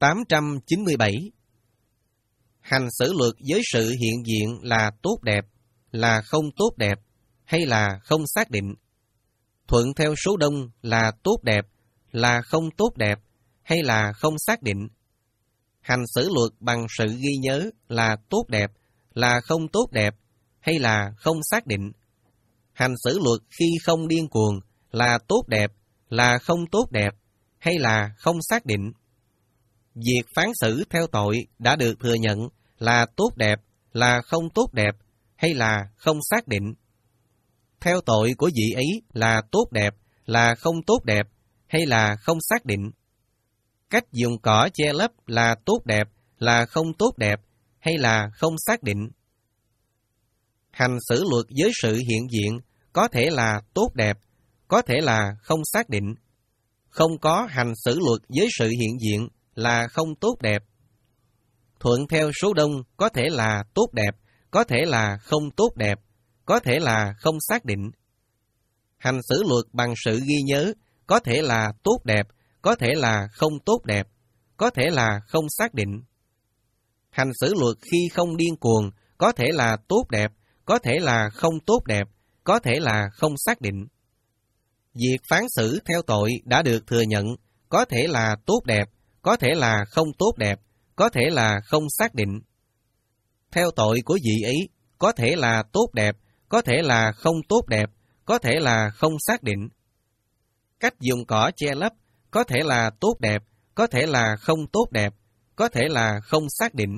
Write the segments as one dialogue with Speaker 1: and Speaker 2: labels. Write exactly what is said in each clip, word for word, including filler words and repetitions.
Speaker 1: tám trăm chín mươi bảy. Hành xử luật với sự hiện diện là tốt đẹp, là không tốt đẹp, hay là không xác định. Thuận theo số đông là tốt đẹp, là không tốt đẹp, hay là không xác định. Hành xử luật bằng sự ghi nhớ là tốt đẹp, là không tốt đẹp, hay là không xác định. Hành xử luật khi không điên cuồng là tốt đẹp, là không tốt đẹp, hay là không xác định. Việc phán xử theo tội đã được thừa nhận là tốt đẹp, là không tốt đẹp, hay là không xác định. Theo tội của vị ấy là tốt đẹp, là không tốt đẹp, hay là không xác định. Cách dùng cỏ che lấp là tốt đẹp, là không tốt đẹp, hay là không xác định. Hành xử luật với sự hiện diện có thể là tốt đẹp, có thể là không xác định. Không có hành xử luật với sự hiện diện là không tốt đẹp. Thuận theo số đông có thể là tốt đẹp, có thể là không tốt đẹp, có thể là không xác định. Hành xử luật bằng sự ghi nhớ có thể là tốt đẹp, có thể là không tốt đẹp, có thể là không xác định. Hành xử luật khi không điên cuồng có thể là tốt đẹp, có thể là không tốt đẹp, có thể là không xác định. Việc phán xử theo tội đã được thừa nhận có thể là tốt đẹp, có thể là không tốt đẹp, có thể là không xác định. Theo tội của vị ấy có thể là tốt đẹp, có thể là không tốt đẹp, có thể là không xác định. Cách dùng cỏ che lấp có thể là tốt đẹp, có thể là không tốt đẹp, có thể là không xác định.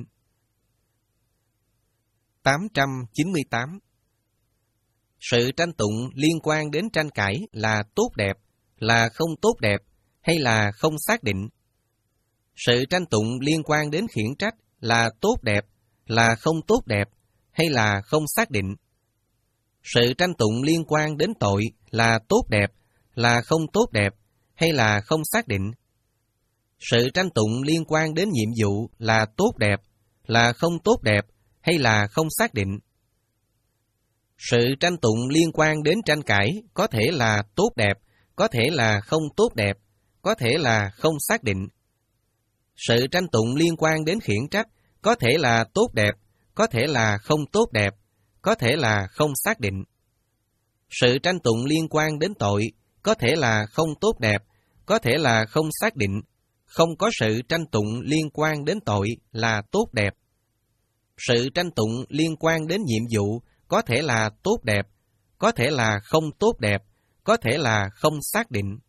Speaker 1: tám trăm chín mươi tám. Sự tranh tụng liên quan đến tranh cãi là tốt đẹp, là không tốt đẹp, hay là không xác định. Sự tranh tụng liên quan đến khiển trách là tốt đẹp, là không tốt đẹp, hay là không xác định. Sự tranh tụng liên quan đến tội là tốt đẹp, là không tốt đẹp, hay là không xác định. Sự tranh tụng liên quan đến nhiệm vụ là tốt đẹp, là không tốt đẹp, hay là không xác định. Sự tranh tụng liên quan đến tranh cãi có thể là tốt đẹp, có thể là không tốt đẹp, có thể là không xác định. Sự tranh tụng liên quan đến khiển trách có thể là tốt đẹp, có thể là không tốt đẹp, có thể là không xác định. Sự tranh tụng liên quan đến tội có thể là không tốt đẹp, có thể là không xác định. Không có sự tranh tụng liên quan đến tội là tốt đẹp. Sự tranh tụng liên quan đến nhiệm vụ có thể là tốt đẹp, có thể là không tốt đẹp, có thể là không xác định.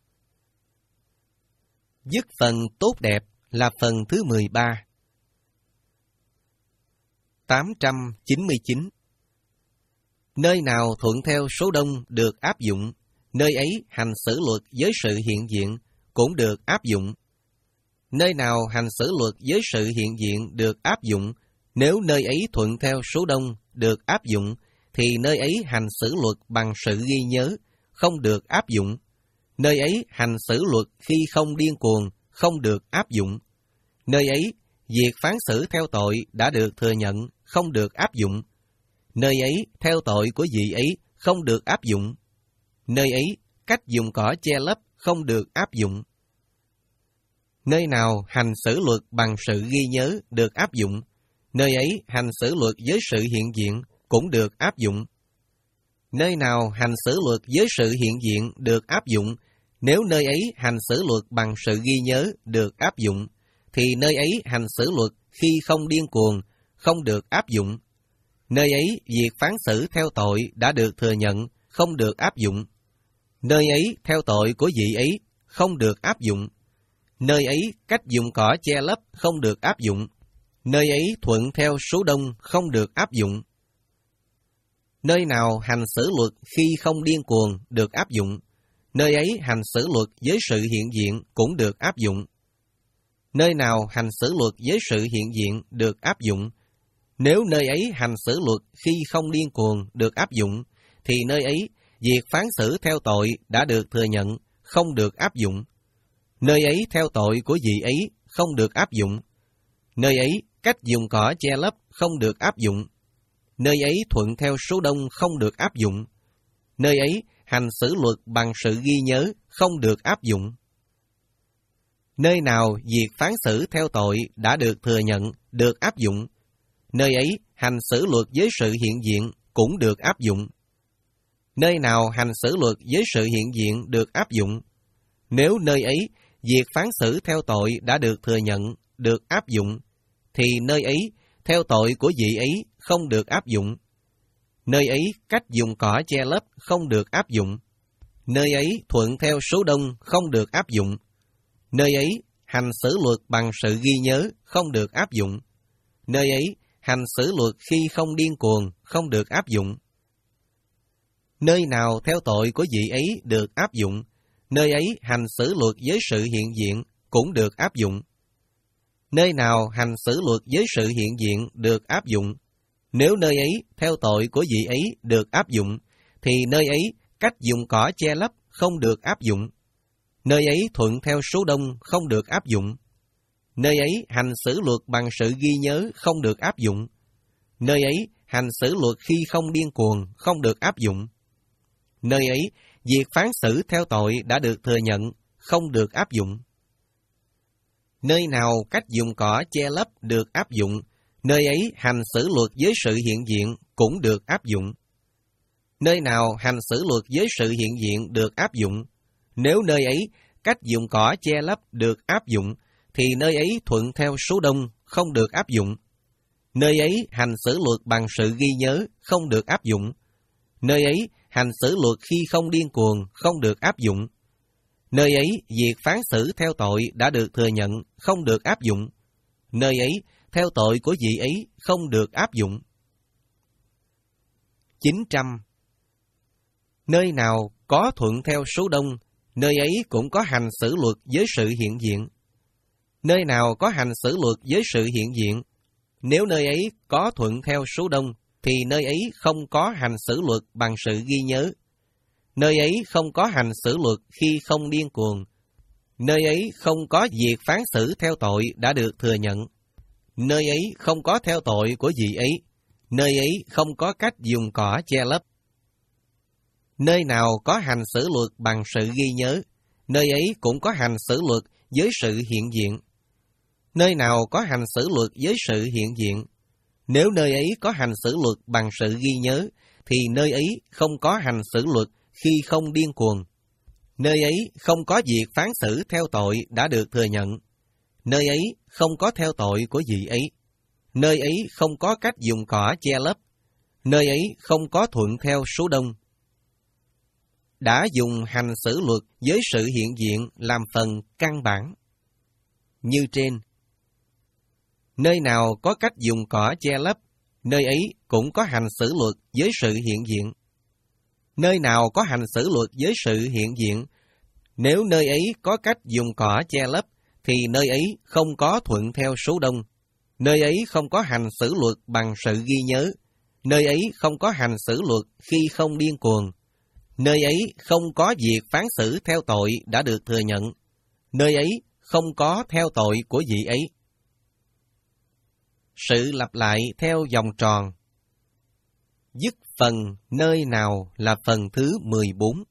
Speaker 1: Dứt phần tốt đẹp là phần thứ mười ba. tám trăm chín mươi chín. Nơi nào thuận theo số đông được áp dụng, nơi ấy hành xử luật với sự hiện diện cũng được áp dụng. Nơi nào hành xử luật với sự hiện diện được áp dụng, nếu nơi ấy thuận theo số đông được áp dụng, thì nơi ấy hành xử luật bằng sự ghi nhớ, không được áp dụng. Nơi ấy hành xử luật khi không điên cuồng, không được áp dụng. Nơi ấy, việc phán xử theo tội đã được thừa nhận, không được áp dụng. Nơi ấy, theo tội của vị ấy, không được áp dụng. Nơi ấy, cách dùng cỏ che lấp, không được áp dụng. Nơi nào hành xử luật bằng sự ghi nhớ được áp dụng, nơi ấy hành xử luật với sự hiện diện cũng được áp dụng. Nơi nào hành xử luật với sự hiện diện được áp dụng, nếu nơi ấy hành xử luật bằng sự ghi nhớ được áp dụng, thì nơi ấy hành xử luật khi không điên cuồng, không được áp dụng. Nơi ấy việc phán xử theo tội đã được thừa nhận, không được áp dụng. Nơi ấy theo tội của vị ấy, không được áp dụng. Nơi ấy cách dùng cỏ che lấp không được áp dụng. Nơi ấy thuận theo số đông không được áp dụng. Nơi nào hành xử luật khi không điên cuồng được áp dụng, nơi ấy hành xử luật với sự hiện diện cũng được áp dụng. Nơi nào hành xử luật với sự hiện diện được áp dụng, nếu nơi ấy hành xử luật khi không điên cuồng được áp dụng, thì nơi ấy việc phán xử theo tội đã được thừa nhận, không được áp dụng. Nơi ấy theo tội của vị ấy không được áp dụng. Nơi ấy cách dùng cỏ che lấp không được áp dụng. Nơi ấy thuận theo số đông không được áp dụng. Nơi ấy hành xử luật bằng sự ghi nhớ không được áp dụng. Nơi nào việc phán xử theo tội đã được thừa nhận, được áp dụng, nơi ấy hành xử luật với sự hiện diện cũng được áp dụng. Nơi nào hành xử luật với sự hiện diện được áp dụng, nếu nơi ấy việc phán xử theo tội đã được thừa nhận, được áp dụng, thì nơi ấy theo tội của vị ấy không được áp dụng. Nơi ấy cách dùng cỏ che lấp không được áp dụng. Nơi ấy thuận theo số đông không được áp dụng. Nơi ấy hành xử luật bằng sự ghi nhớ không được áp dụng. Nơi ấy hành xử luật khi không điên cuồng không được áp dụng. Nơi nào theo tội của vị ấy được áp dụng, nơi ấy hành xử luật với sự hiện diện cũng được áp dụng. Nơi nào hành xử luật với sự hiện diện được áp dụng, nếu nơi ấy theo tội của vị ấy được áp dụng, thì nơi ấy cách dùng cỏ che lấp không được áp dụng. Nơi ấy thuận theo số đông không được áp dụng. Nơi ấy hành xử luật bằng sự ghi nhớ không được áp dụng. Nơi ấy hành xử luật khi không điên cuồng không được áp dụng. Nơi ấy việc phán xử theo tội đã được thừa nhận không được áp dụng. Nơi nào cách dùng cỏ che lấp được áp dụng, nơi ấy hành xử luật với sự hiện diện cũng được áp dụng. Nơi nào hành xử luật với sự hiện diện được áp dụng, nếu nơi ấy cách dùng cỏ che lấp được áp dụng, thì nơi ấy thuận theo số đông không được áp dụng. Nơi ấy hành xử luật bằng sự ghi nhớ không được áp dụng. Nơi ấy hành xử luật khi không điên cuồng không được áp dụng. Nơi ấy việc phán xử theo tội đã được thừa nhận không được áp dụng. Nơi ấy theo tội của vị ấy không được áp dụng. chín trăm. Nơi nào có thuận theo số đông, nơi ấy cũng có hành xử luật với sự hiện diện. Nơi nào có hành xử luật với sự hiện diện, nếu nơi ấy có thuận theo số đông, thì nơi ấy không có hành xử luật bằng sự ghi nhớ. Nơi ấy không có hành xử luật khi không điên cuồng. Nơi ấy không có việc phán xử theo tội đã được thừa nhận. Nơi ấy không có theo tội của vị ấy. Nơi ấy không có cách dùng cỏ che lấp. Nơi nào có hành xử luật bằng sự ghi nhớ, nơi ấy cũng có hành xử luật với sự hiện diện. Nơi nào có hành xử luật với sự hiện diện, nếu nơi ấy có hành xử luật bằng sự ghi nhớ, thì nơi ấy không có hành xử luật khi không điên cuồng. Nơi ấy không có việc phán xử theo tội đã được thừa nhận. Nơi ấy không có theo tội của vị ấy. Nơi ấy không có cách dùng cỏ che lấp. Nơi ấy không có thuận theo số đông. Đã dùng hành xử luật với sự hiện diện làm phần căn bản. Như trên. Nơi nào có cách dùng cỏ che lấp, nơi ấy cũng có hành xử luật với sự hiện diện. Nơi nào có hành xử luật với sự hiện diện, nếu nơi ấy có cách dùng cỏ che lấp, thì nơi ấy không có thuận theo số đông. Nơi ấy không có hành xử luật bằng sự ghi nhớ. Nơi ấy không có hành xử luật khi không điên cuồng. Nơi ấy không có việc phán xử theo tội đã được thừa nhận. Nơi ấy không có theo tội của vị ấy. Sự lặp lại theo vòng tròn. Dứt phần nơi nào là phần thứ mười bốn.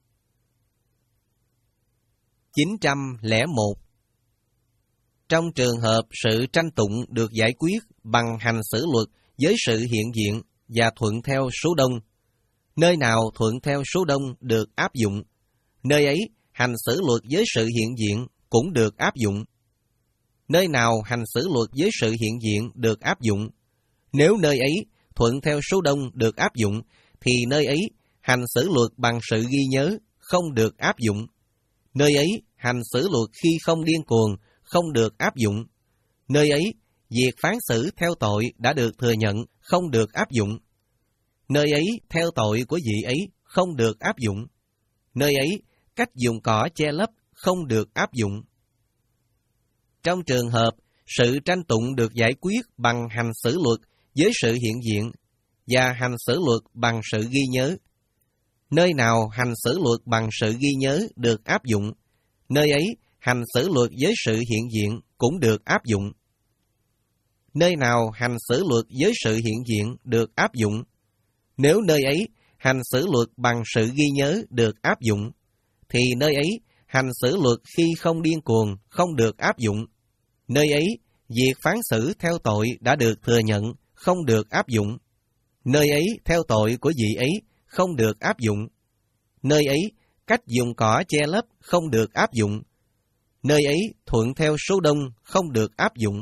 Speaker 1: chín trăm lẻ một. Trong trường hợp sự tranh tụng được giải quyết bằng hành xử luật với sự hiện diện và thuận theo số đông, nơi nào thuận theo số đông được áp dụng, nơi ấy hành xử luật với sự hiện diện cũng được áp dụng. Nơi nào hành xử luật với sự hiện diện được áp dụng, nếu nơi ấy thuận theo số đông được áp dụng, thì nơi ấy hành xử luật bằng sự ghi nhớ không được áp dụng. Nơi ấy hành xử luật khi không điên cuồng không được áp dụng. Nơi ấy việc phán xử theo tội đã được thừa nhận không được áp dụng. Nơi ấy theo tội của vị ấy không được áp dụng. Nơi ấy cách dùng cỏ che lấp không được áp dụng. Trong trường hợp sự tranh tụng được giải quyết bằng hành xử luật với sự hiện diện và hành xử luật bằng sự ghi nhớ, nơi nào hành xử luật bằng sự ghi nhớ được áp dụng, nơi ấy hành xử luật với sự hiện diện cũng được áp dụng. Nơi nào hành xử luật với sự hiện diện được áp dụng, nếu nơi ấy hành xử luật bằng sự ghi nhớ được áp dụng, thì nơi ấy hành xử luật khi không điên cuồng không được áp dụng. Nơi ấy, việc phán xử theo tội đã được thừa nhận, không được áp dụng. Nơi ấy, theo tội của vị ấy, không được áp dụng. Nơi ấy, cách dùng cỏ che lấp không được áp dụng. Nơi ấy, thuận theo số đông không được áp dụng.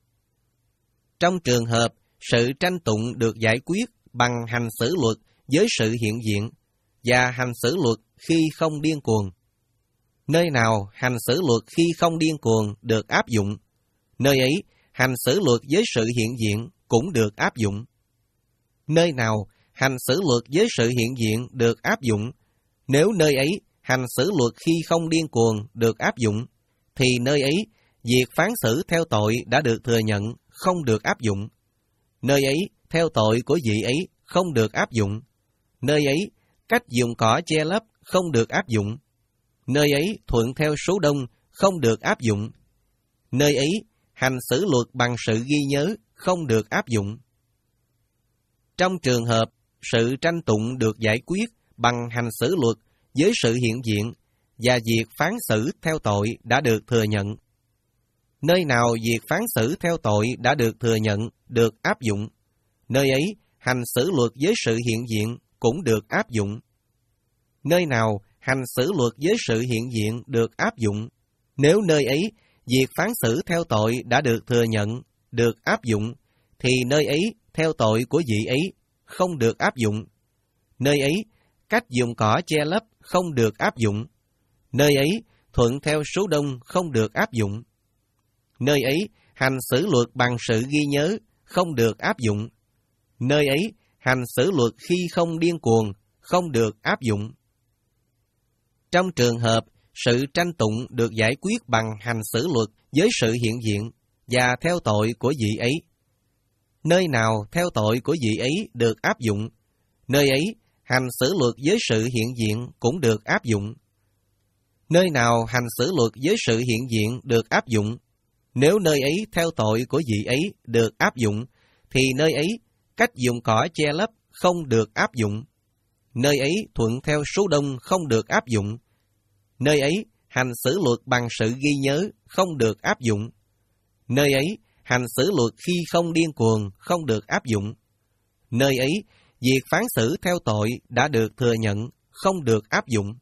Speaker 1: Trong trường hợp, sự tranh tụng được giải quyết bằng hành xử luật với sự hiện diện và hành xử luật khi không điên cuồng. Nơi nào hành xử luật khi không điên cuồng được áp dụng, nơi ấy hành xử luật với sự hiện diện cũng được áp dụng. Nơi nào hành xử luật với sự hiện diện được áp dụng, nếu nơi ấy hành xử luật khi không điên cuồng được áp dụng, thì nơi ấy việc phán xử theo tội đã được thừa nhận, không được áp dụng. Nơi ấy theo tội của vị ấy không được áp dụng. Nơi ấy cách dùng cỏ che lấp không được áp dụng. Nơi ấy thuận theo số đông không được áp dụng. Nơi ấy hành xử luật bằng sự ghi nhớ không được áp dụng. Trong trường hợp sự tranh tụng được giải quyết bằng hành xử luật với sự hiện diện và việc phán xử theo tội đã được thừa nhận. Nơi nào việc phán xử theo tội đã được thừa nhận, được áp dụng, nơi ấy hành xử luật với sự hiện diện cũng được áp dụng. Nơi nào hành xử luật với sự hiện diện được áp dụng, nếu nơi ấy việc phán xử theo tội đã được thừa nhận, được áp dụng, thì nơi ấy theo tội của vị ấy không được áp dụng. Nơi ấy cách dùng cỏ che lấp không được áp dụng. Nơi ấy thuận theo số đông không được áp dụng. Nơi ấy hành xử luật bằng sự ghi nhớ không được áp dụng. Nơi ấy hành xử luật khi không điên cuồng không được áp dụng. Trong trường hợp sự tranh tụng được giải quyết bằng hành xử luật với sự hiện diện và theo tội của vị ấy, nơi nào theo tội của vị ấy được áp dụng, nơi ấy hành xử luật với sự hiện diện cũng được áp dụng. Nơi nào hành xử luật với sự hiện diện được áp dụng, nếu nơi ấy theo tội của vị ấy được áp dụng, thì nơi ấy cách dùng cỏ che lấp không được áp dụng. Nơi ấy thuận theo số đông không được áp dụng. Nơi ấy hành xử luật bằng sự ghi nhớ không được áp dụng. Nơi ấy hành xử luật khi không điên cuồng không được áp dụng. Nơi ấy việc phán xử theo tội đã được thừa nhận, không được áp dụng.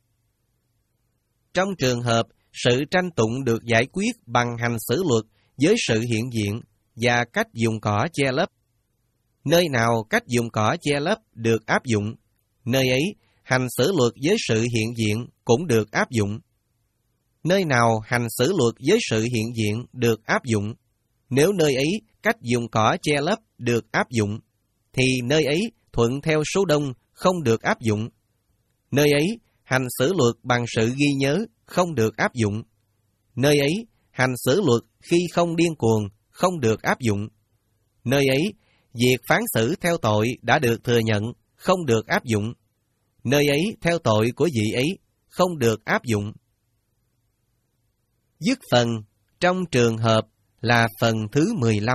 Speaker 1: Trong trường hợp sự tranh tụng được giải quyết bằng hành xử luật với sự hiện diện và cách dùng cỏ che lấp, nơi nào cách dùng cỏ che lấp được áp dụng, nơi ấy hành xử luật với sự hiện diện cũng được áp dụng. Nơi nào hành xử luật với sự hiện diện được áp dụng, nếu nơi ấy cách dùng cỏ che lấp được áp dụng, thì nơi ấy thuận theo số đông không được áp dụng. Nơi ấy hành xử luật bằng sự ghi nhớ không được áp dụng. Nơi ấy hành xử luật khi không điên cuồng không được áp dụng. Nơi ấy việc phán xử theo tội đã được thừa nhận, không được áp dụng. Nơi ấy theo tội của vị ấy không được áp dụng. Dứt phần trong trường hợp là phần thứ mười lăm.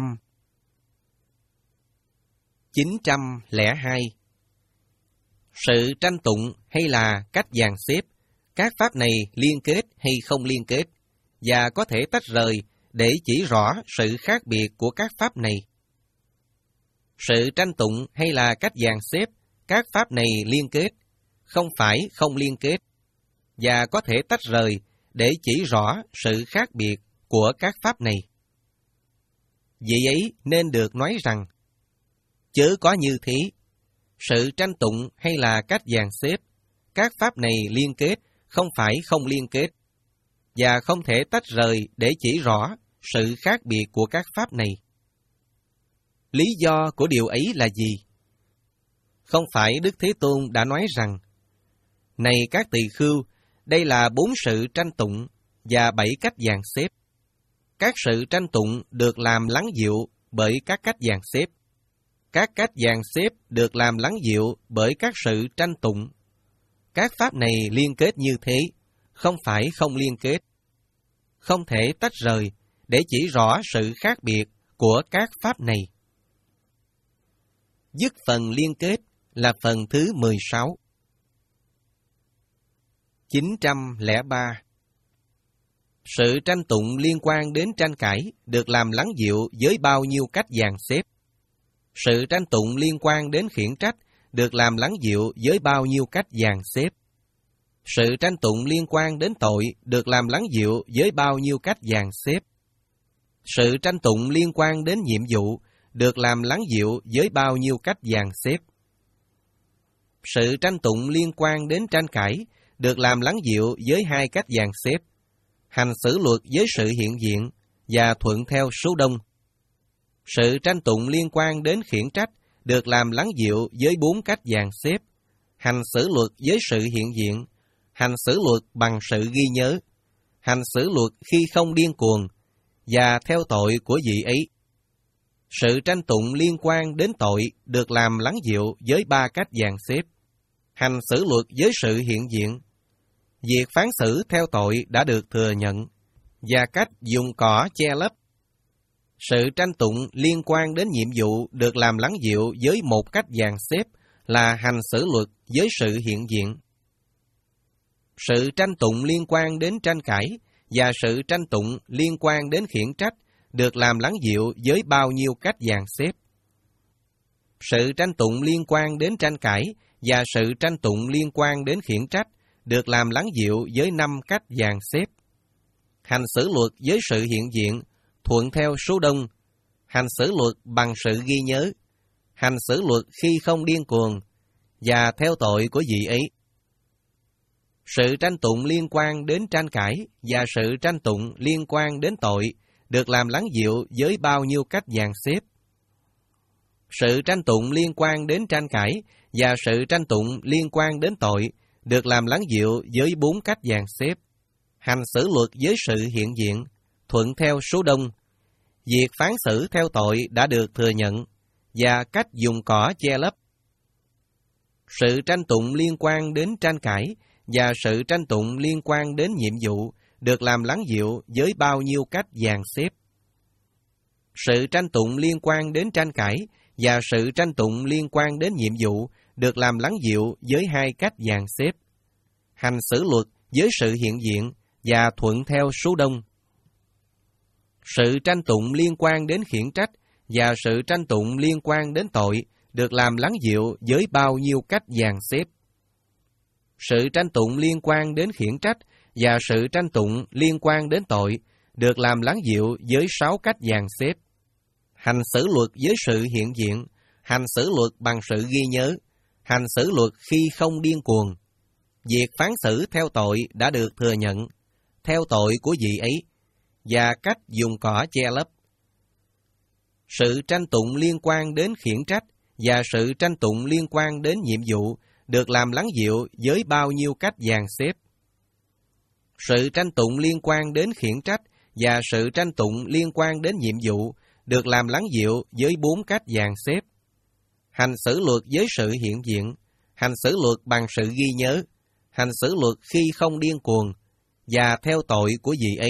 Speaker 1: chín trăm lẻ hai. Sự tranh tụng hay là cách dàn xếp, các pháp này liên kết hay không liên kết, và có thể tách rời để chỉ rõ sự khác biệt của các pháp này. Sự tranh tụng hay là cách dàn xếp, các pháp này liên kết, không phải không liên kết, và có thể tách rời để chỉ rõ sự khác biệt của các pháp này. Vì ấy nên được nói rằng, chớ có như thế, sự tranh tụng hay là cách dàn xếp, các pháp này liên kết, không phải không liên kết, và không thể tách rời để chỉ rõ sự khác biệt của các pháp này. Lý do của điều ấy là gì? Không phải Đức Thế Tôn đã nói rằng, này các tỳ khưu, đây là bốn sự tranh tụng và bảy cách dàn xếp. Các sự tranh tụng được làm lắng dịu bởi các cách dàn xếp. Các cách dàn xếp được làm lắng dịu bởi các sự tranh tụng. Các pháp này liên kết như thế, không phải không liên kết. Không thể tách rời để chỉ rõ sự khác biệt của các pháp này. Dứt phần liên kết là phần thứ mười sáu. chín trăm lẻ ba. Sự tranh tụng liên quan đến tranh cãi được làm lắng dịu với bao nhiêu cách dàn xếp. Sự tranh tụng liên quan đến khiển trách được làm lắng dịu với bao nhiêu cách dàn xếp. Sự tranh tụng liên quan đến tội được làm lắng dịu với bao nhiêu cách dàn xếp. Sự tranh tụng liên quan đến nhiệm vụ được làm lắng dịu với bao nhiêu cách dàn xếp. Sự tranh tụng liên quan đến tranh cãi được làm lắng dịu với hai cách dàn xếp: hành xử luật với sự hiện diện và thuận theo số đông. Sự tranh tụng liên quan đến khiển trách được làm lắng dịu với bốn cách dàn xếp: hành xử luật với sự hiện diện, hành xử luật bằng sự ghi nhớ, hành xử luật khi không điên cuồng, và theo tội của vị ấy. Sự tranh tụng liên quan đến tội được làm lắng dịu với ba cách dàn xếp: hành xử luật với sự hiện diện, việc phán xử theo tội đã được thừa nhận, và cách dùng cỏ che lấp. Sự tranh tụng liên quan đến nhiệm vụ được làm lắng dịu với một cách dàn xếp là hành xử luật với sự hiện diện. Sự tranh tụng liên quan đến tranh cãi và sự tranh tụng liên quan đến khiển trách được làm lắng dịu với bao nhiêu cách dàn xếp. Sự tranh tụng liên quan đến tranh cãi và sự tranh tụng liên quan đến khiển trách được làm lắng dịu với năm cách dàn xếp: hành xử luật với sự hiện diện, thuận theo số đông, hành xử luật bằng sự ghi nhớ, hành xử luật khi không điên cuồng, và theo tội của vị ấy. Sự tranh tụng liên quan đến tranh cãi và sự tranh tụng liên quan đến tội được làm lắng dịu với bao nhiêu cách dàn xếp. Sự tranh tụng liên quan đến tranh cãi và sự tranh tụng liên quan đến tội được làm lắng dịu với bốn cách dàn xếp: hành xử luật với sự hiện diện, thuận theo số đông, việc phán xử theo tội đã được thừa nhận, và cách dùng cỏ che lấp. Sự tranh tụng liên quan đến tranh cãi và sự tranh tụng liên quan đến nhiệm vụ được làm lắng dịu với bao nhiêu cách dàn xếp. Sự tranh tụng liên quan đến tranh cãi và sự tranh tụng liên quan đến nhiệm vụ được làm lắng dịu với hai cách dàn xếp: hành xử luật với sự hiện diện và thuận theo số đông. Sự tranh tụng liên quan đến khiển trách và sự tranh tụng liên quan đến tội được làm lắng dịu với bao nhiêu cách dàn xếp. Sự tranh tụng liên quan đến khiển trách và sự tranh tụng liên quan đến tội được làm lắng dịu với sáu cách dàn xếp: hành xử luật với sự hiện diện, hành xử luật bằng sự ghi nhớ, hành xử luật khi không điên cuồng, việc phán xử theo tội đã được thừa nhận, theo tội của vị ấy, và cách dùng cỏ che lấp. Sự tranh tụng liên quan đến khiển trách và sự tranh tụng liên quan đến nhiệm vụ được làm lắng dịu với bao nhiêu cách dàn xếp. Sự tranh tụng liên quan đến khiển trách và sự tranh tụng liên quan đến nhiệm vụ được làm lắng dịu với bốn cách dàn xếp: hành xử luật với sự hiện diện, hành xử luật bằng sự ghi nhớ, hành xử luật khi không điên cuồng, và theo tội của vị ấy.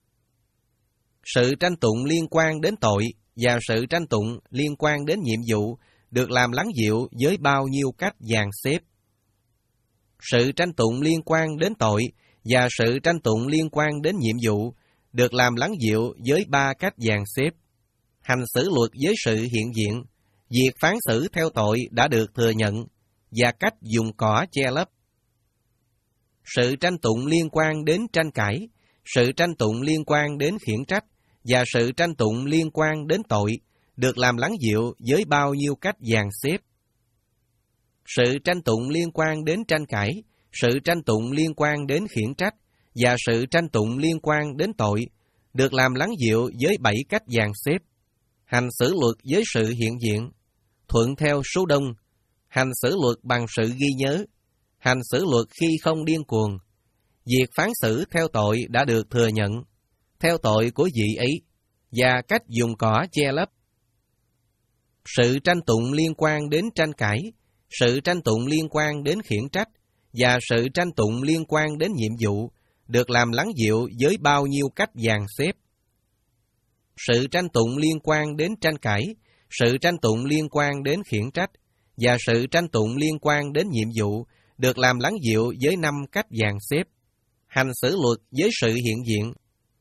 Speaker 1: Sự tranh tụng liên quan đến tội và sự tranh tụng liên quan đến nhiệm vụ được làm lắng dịu với bao nhiêu cách dàn xếp. Sự tranh tụng liên quan đến tội và sự tranh tụng liên quan đến nhiệm vụ được làm lắng dịu với ba cách dàn xếp: hành xử luật với sự hiện diện, việc phán xử theo tội đã được thừa nhận, và cách dùng cỏ che lấp. Sự tranh tụng liên quan đến tranh cãi, sự tranh tụng liên quan đến khiển trách và sự tranh tụng liên quan đến tội được làm lắng dịu với bao nhiêu cách dàn xếp. Sự tranh tụng liên quan đến tranh cãi, sự tranh tụng liên quan đến khiển trách và sự tranh tụng liên quan đến tội được làm lắng dịu với bảy cách dàn xếp: hành xử luật với sự hiện diện, thuận theo số đông, hành xử luật bằng sự ghi nhớ, hành xử luật khi không điên cuồng, việc phán xử theo tội đã được thừa nhận, theo tội của vị ấy, và cách dùng cỏ che lấp. Sự tranh tụng liên quan đến tranh cãi, sự tranh tụng liên quan đến khiển trách và sự tranh tụng liên quan đến nhiệm vụ được làm lắng dịu với bao nhiêu cách dàn xếp. Sự tranh tụng liên quan đến tranh cãi, sự tranh tụng liên quan đến khiển trách và sự tranh tụng liên quan đến nhiệm vụ được làm lắng dịu với năm cách dàn xếp: hành xử luật với sự hiện diện,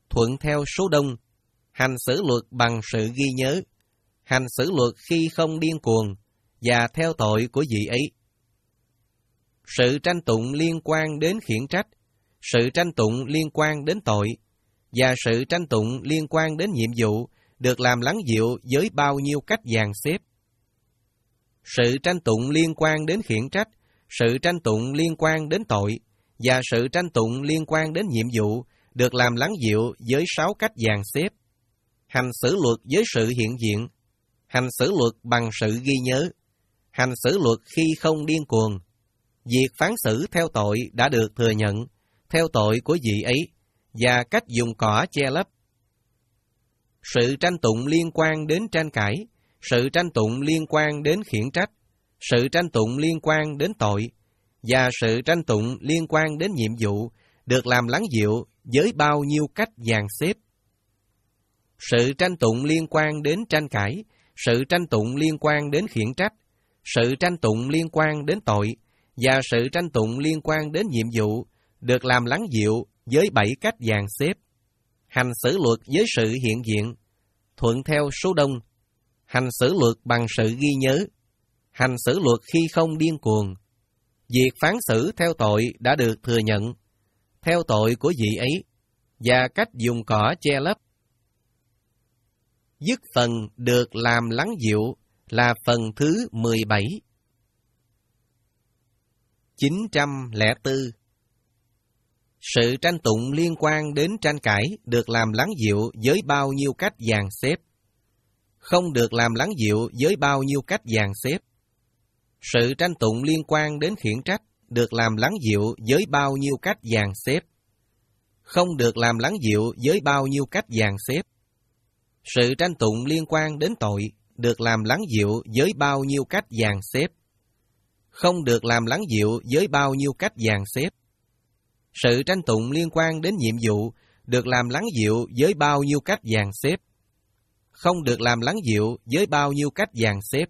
Speaker 1: thuận theo số đông, hành xử luật bằng sự ghi nhớ, hành xử luật khi không điên cuồng, và theo tội của vị ấy. Sự tranh tụng liên quan đến khiển trách, sự tranh tụng liên quan đến tội, và sự tranh tụng liên quan đến nhiệm vụ được làm lắng dịu với bao nhiêu cách dàn xếp. Sự tranh tụng liên quan đến khiển trách, sự tranh tụng liên quan đến tội, và sự tranh tụng liên quan đến nhiệm vụ được làm lắng dịu với sáu cách dàn xếp. Hành xử luật với sự hiện diện, hành xử luật bằng sự ghi nhớ, hành xử luật khi không điên cuồng, việc phán xử theo tội đã được thừa nhận, theo tội của vị ấy, và cách dùng cỏ che lấp. Sự tranh tụng liên quan đến tranh cãi, sự tranh tụng liên quan đến khiển trách, sự tranh tụng liên quan đến tội, và sự tranh tụng liên quan đến nhiệm vụ được làm lắng dịu với bao nhiêu cách dàn xếp. Sự tranh tụng liên quan đến tranh cãi, sự tranh tụng liên quan đến khiển trách, sự tranh tụng liên quan đến tội, và sự tranh tụng liên quan đến nhiệm vụ được làm lắng dịu với bảy cách dàn xếp. Hành xử luật với sự hiện diện, thuận theo số đông, hành xử luật bằng sự ghi nhớ, hành xử luật khi không điên cuồng, việc phán xử theo tội đã được thừa nhận, theo tội của vị ấy, và cách dùng cỏ che lấp. Dứt phần được làm lắng dịu là phần thứ mười bảy. chín trăm lẻ bốn. Sự tranh tụng liên quan đến tranh cãi được làm lắng dịu với bao nhiêu cách dàn xếp. Không được làm lắng dịu với bao nhiêu cách dàn xếp. Sự tranh tụng liên quan đến khiển trách được làm lắng dịu với bao nhiêu cách dàn xếp. Không được làm lắng dịu với bao nhiêu cách dàn xếp. Sự tranh tụng liên quan đến tội được làm lắng dịu với bao nhiêu cách dàn xếp. Không được làm lắng dịu với bao nhiêu cách dàn xếp. Sự tranh tụng liên quan đến nhiệm vụ được làm lắng dịu với bao nhiêu cách dàn xếp. Không được làm lắng dịu với bao nhiêu cách dàn xếp.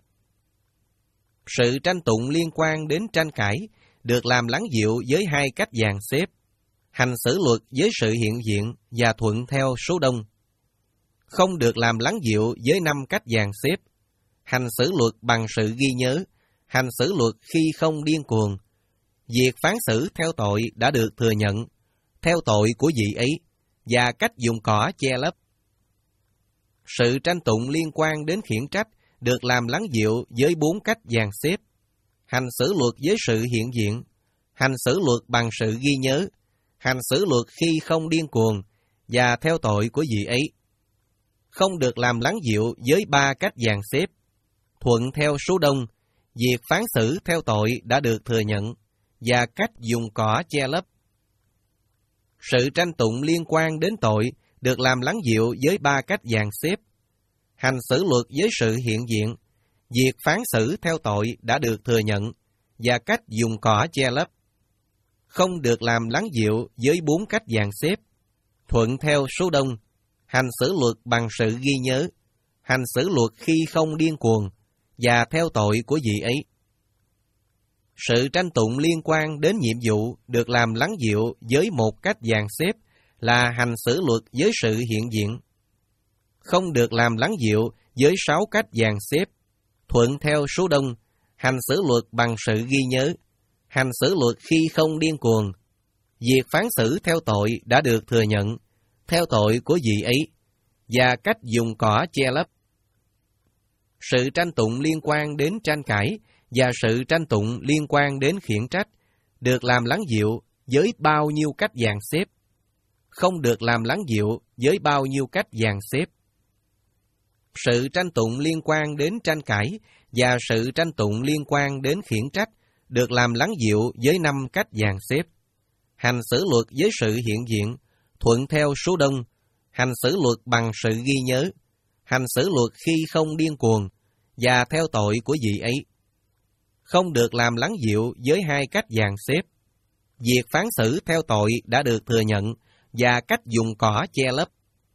Speaker 1: Sự tranh tụng liên quan đến tranh cãi được làm lắng dịu với hai cách dàn xếp. Hành xử luật với sự hiện diện và thuận theo số đông. Không được làm lắng dịu với năm cách dàn xếp. Hành xử luật bằng sự ghi nhớ, hành xử luật khi không điên cuồng. Việc phán xử theo tội đã được thừa nhận, theo tội của vị ấy, và cách dùng cỏ che lấp. Sự tranh tụng liên quan đến khiển trách được làm lắng dịu với bốn cách dàn xếp. Hành xử luật với sự hiện diện, hành xử luật bằng sự ghi nhớ, hành xử luật khi không điên cuồng, và theo tội của vị ấy. Không được làm lắng dịu với ba cách dàn xếp. Thuận theo số đông, việc phán xử theo tội đã được thừa nhận, và cách dùng cỏ che lấp. Sự tranh tụng liên quan đến tội được làm lắng dịu với ba cách dàn xếp. Hành xử luật với sự hiện diện, việc phán xử theo tội đã được thừa nhận, và cách dùng cỏ che lấp. Không được làm lắng dịu với bốn cách dàn xếp. Thuận theo số đông, hành xử luật bằng sự ghi nhớ, hành xử luật khi không điên cuồng, và theo tội của vị ấy. Sự tranh tụng liên quan đến nhiệm vụ được làm lắng dịu với một cách dàn xếp là hành xử luật với sự hiện diện. Không được làm lắng dịu với sáu cách dàn xếp. Thuận theo số đông, hành xử luật bằng sự ghi nhớ, hành xử luật khi không điên cuồng. Việc phán xử theo tội đã được thừa nhận, theo tội của vị ấy, và cách dùng cỏ che lấp. Sự tranh tụng liên quan đến tranh cãi và sự tranh tụng liên quan đến khiển trách được làm lắng dịu với bao nhiêu cách dàn xếp. Không được làm lắng dịu với bao nhiêu cách dàn xếp. Sự tranh tụng liên quan đến tranh cãi và sự tranh tụng liên quan đến khiển trách được làm lắng dịu với năm cách dàn xếp. Hành xử luật với sự hiện diện, thuận theo số đông, hành xử luật bằng sự ghi nhớ, hành xử luật khi không điên cuồng, và theo tội của vị ấy. Không được làm lắng dịu với hai cách dàn xếp. Việc phán xử theo tội đã được thừa nhận, và cách dùng cỏ che lấp.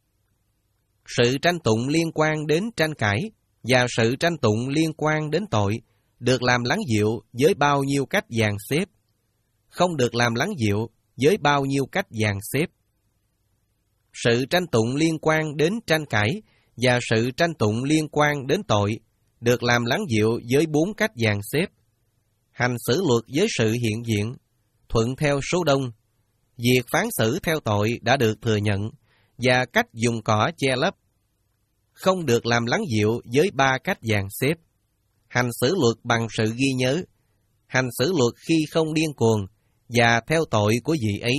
Speaker 1: Sự tranh tụng liên quan đến tranh cãi và sự tranh tụng liên quan đến tội được làm lắng dịu với bao nhiêu cách dàn xếp. Không được làm lắng dịu với bao nhiêu cách dàn xếp. Sự tranh tụng liên quan đến tranh cãi và sự tranh tụng liên quan đến tội được làm lắng dịu với bốn cách dàn xếp. Hành xử luật với sự hiện diện, thuận theo số đông, việc phán xử theo tội đã được thừa nhận, và cách dùng cỏ che lấp. Không được làm lắng dịu với ba cách dàn xếp. Hành xử luật bằng sự ghi nhớ, hành xử luật khi không điên cuồng, và theo tội của vị ấy.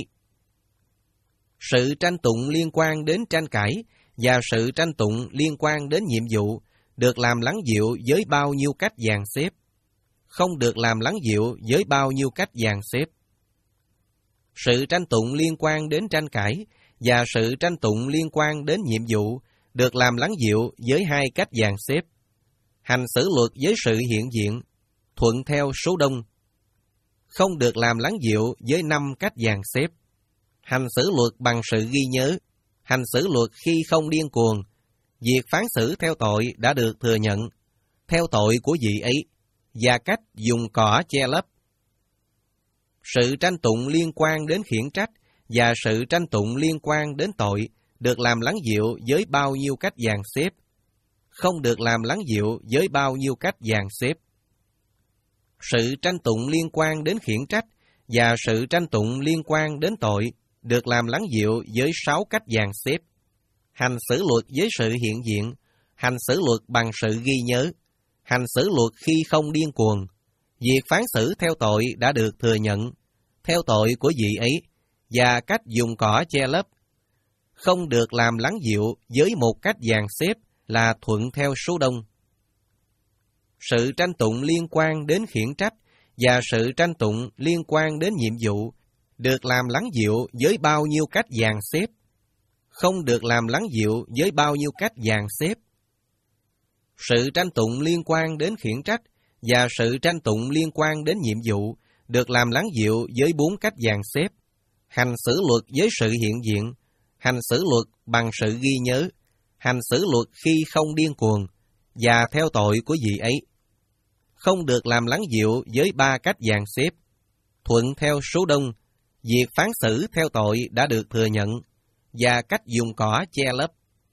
Speaker 1: Sự tranh tụng liên quan đến tranh cãi và sự tranh tụng liên quan đến nhiệm vụ được làm lắng dịu với bao nhiêu cách dàn xếp. Không được làm lắng dịu với bao nhiêu cách dàn xếp. Sự tranh tụng liên quan đến tranh cãi và sự tranh tụng liên quan đến nhiệm vụ được làm lắng dịu với hai cách dàn xếp. Hành xử luật với sự hiện diện, thuận theo số đông. Không được làm lắng dịu với năm cách dàn xếp. Hành xử luật bằng sự ghi nhớ, hành xử luật khi không điên cuồng, việc phán xử theo tội đã được thừa nhận, theo tội của vị ấy, và cách dùng cỏ che lấp. Sự tranh tụng liên quan đến khiển trách và sự tranh tụng liên quan đến tội được làm lắng dịu với bao nhiêu cách dàn xếp. Không được làm lắng dịu với bao nhiêu cách dàn xếp. Sự tranh tụng liên quan đến khiển trách và sự tranh tụng liên quan đến tội được làm lắng dịu với sáu cách dàn xếp. Hành xử luật với sự hiện diện, hành xử luật bằng sự ghi nhớ, hành xử luật khi không điên cuồng, việc phán xử theo tội đã được thừa nhận, theo tội của vị ấy, và cách dùng cỏ che lấp. Không được làm lắng dịu với một cách dàn xếp là thuận theo số đông. Sự tranh tụng liên quan đến khiển trách và sự tranh tụng liên quan đến nhiệm vụ được làm lắng dịu với bao nhiêu cách dàn xếp. Không được làm lắng dịu với bao nhiêu cách dàn xếp. Sự tranh tụng liên quan đến khiển trách và sự tranh tụng liên quan đến nhiệm vụ được làm lắng dịu với bốn cách dàn xếp. Hành xử luật với sự hiện diện, hành xử luật bằng sự ghi nhớ, hành xử luật khi không điên cuồng, và theo tội của vị ấy. Không được làm lắng dịu với ba cách dàn xếp. Thuận theo số đông, việc phán xử theo tội đã được thừa nhận, và cách dùng cỏ che lấp.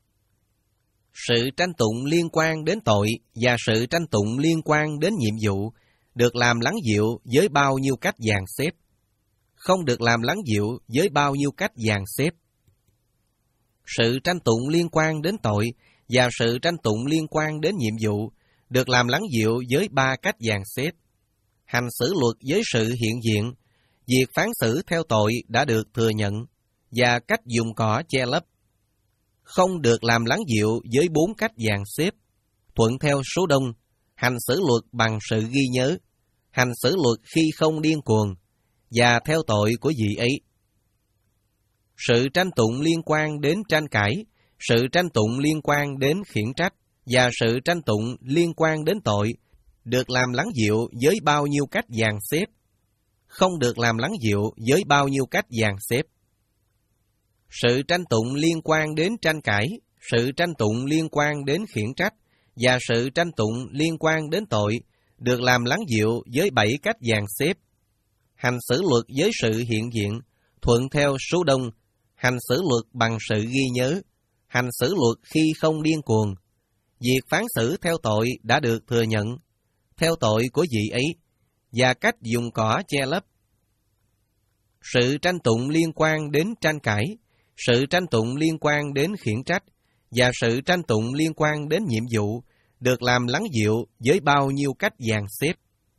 Speaker 1: Sự tranh tụng liên quan đến tội và sự tranh tụng liên quan đến nhiệm vụ được làm lắng dịu với bao nhiêu cách dàn xếp. Không được làm lắng dịu với bao nhiêu cách dàn xếp. Sự tranh tụng liên quan đến tội và sự tranh tụng liên quan đến nhiệm vụ được làm lắng dịu với ba cách dàn xếp. Hành xử luật với sự hiện diện, việc phán xử theo tội đã được thừa nhận, và cách dùng cỏ che lấp. Không được làm lắng dịu với bốn cách dàn xếp, thuận theo số đông, hành xử luật bằng sự ghi nhớ, hành xử luật khi không điên cuồng, và theo tội của vị ấy. Sự tranh tụng liên quan đến tranh cãi, sự tranh tụng liên quan đến khiển trách, và sự tranh tụng liên quan đến tội được làm lắng dịu với bao nhiêu cách dàn xếp. Không được làm lắng dịu với bao nhiêu cách dàn xếp. Sự tranh tụng liên quan đến tranh cãi, sự tranh tụng liên quan đến khiển trách, và sự tranh tụng liên quan đến tội được làm lắng dịu với bảy cách dàn xếp. Hành xử luật với sự hiện diện, thuận theo số đông, hành xử luật bằng sự ghi nhớ, hành xử luật khi không điên cuồng, việc phán xử theo tội đã được thừa nhận, theo tội của vị ấy, và cách dùng cỏ che lấp. Sự tranh tụng liên quan đến tranh cãi, sự tranh tụng liên quan đến khiển trách, và sự tranh tụng liên quan đến nhiệm vụ được làm lắng dịu với bao nhiêu cách dàn xếp.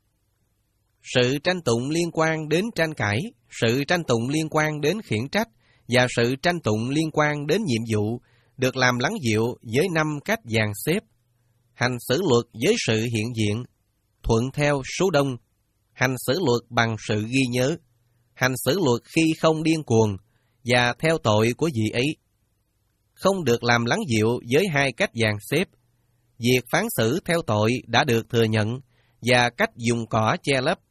Speaker 1: Sự tranh tụng liên quan đến tranh cãi, sự tranh tụng liên quan đến khiển trách, và sự tranh tụng liên quan đến nhiệm vụ được làm lắng dịu với năm cách dàn xếp. Hành xử luật với sự hiện diện, thuận theo số đông, hành xử luật bằng sự ghi nhớ, hành xử luật khi không điên cuồng, và theo tội của vị ấy. Không được làm lắng dịu với hai cách dàn xếp. Việc phán xử theo tội đã được thừa nhận, và cách dùng cỏ che lấp.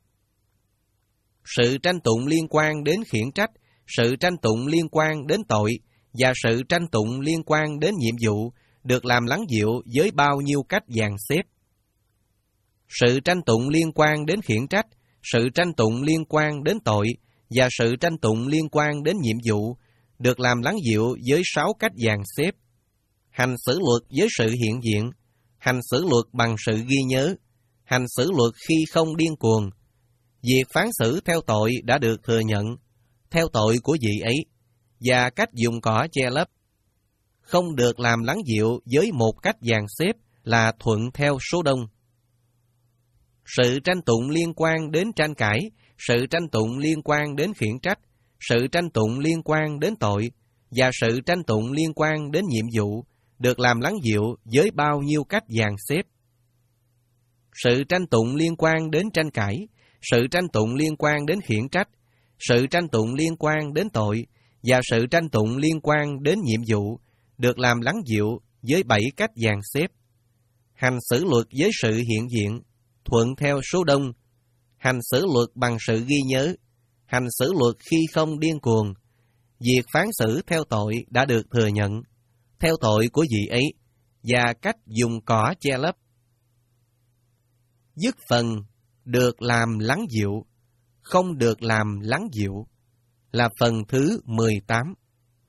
Speaker 1: Sự tranh tụng liên quan đến khiển trách, sự tranh tụng liên quan đến tội, và sự tranh tụng liên quan đến nhiệm vụ được làm lắng dịu với bao nhiêu cách dàn xếp. Sự tranh tụng liên quan đến khiển trách, sự tranh tụng liên quan đến tội, và sự tranh tụng liên quan đến nhiệm vụ được làm lắng dịu với sáu cách dàn xếp. Hành xử luật với sự hiện diện, hành xử luật bằng sự ghi nhớ, hành xử luật khi không điên cuồng. Việc phán xử theo tội đã được thừa nhận, theo tội của vị ấy, và cách dùng cỏ che lấp. Không được làm lắng dịu với một cách dàn xếp là thuận theo số đông. Sự tranh tụng liên quan đến tranh cãi, sự tranh tụng liên quan đến khiển trách, sự tranh tụng liên quan đến tội, và sự tranh tụng liên quan đến nhiệm vụ được làm lắng dịu với bao nhiêu cách dàn xếp. Sự tranh tụng liên quan đến tranh cãi, sự tranh tụng liên quan đến khiển trách, sự tranh tụng liên quan đến tội, và sự tranh tụng liên quan đến nhiệm vụ được làm lắng dịu với bảy cách dàn xếp. Hành xử luật với sự hiện diện, thuận theo số đông, hành xử luật bằng sự ghi nhớ, hành xử luật khi không điên cuồng. Việc phán xử theo tội đã được thừa nhận, theo tội của vị ấy, và cách dùng cỏ che lấp. Dứt phần được làm lắng dịu, không được làm lắng dịu, là phần thứ mười tám.